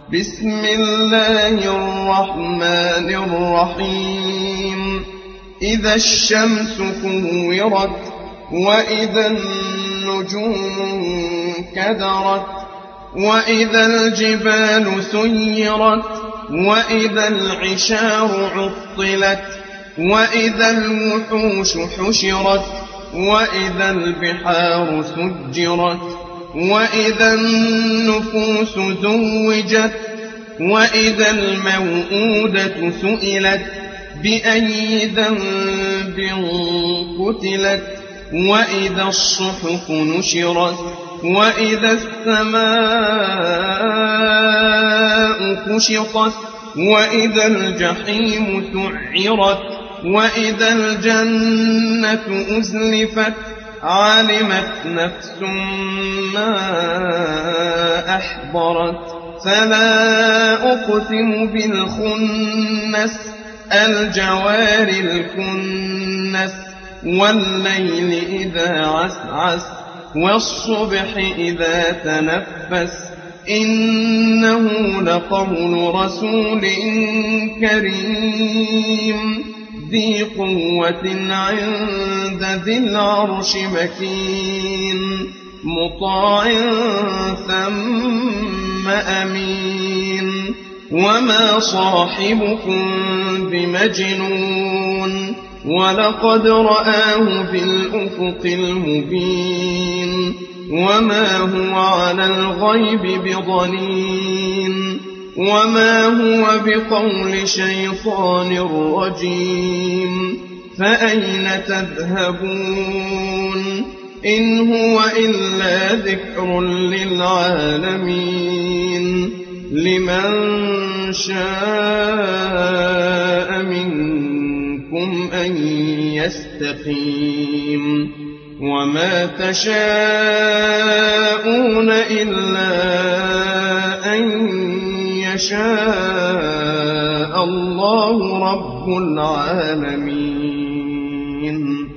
بسم الله الرحمن الرحيم إذا الشمس كورت وإذا النجوم كدرت وإذا الجبال سيرت وإذا العشار عطلت وإذا الوحوش حشرت وإذا البحار سجرت وإذا النفوس زوجت وإذا الموءودة سئلت بأي ذنب قتلت وإذا الصحف نشرت وإذا السماء كشطت وإذا الجحيم سعرت وإذا الجنة أزلفت علمت نفس ما أحضرت فلا أقسم بالخنس الجوار الكنس والليل إذا عسعس والصبح إذا تنفس إنه لقول رسول كريم ذي قوة عند ذي العرش مكين مطاع ثم أمين وما صاحبكم بمجنون ولقد رآه بالأفق المبين وما هو على الغيب بضنين وما هو بقول شيطان رجيم فأين تذهبون إن هو إلا ذكر للعالمين لمن شاء منكم أن يستقيم وما تشاءون إلا أن يشاء الله رب العالمين.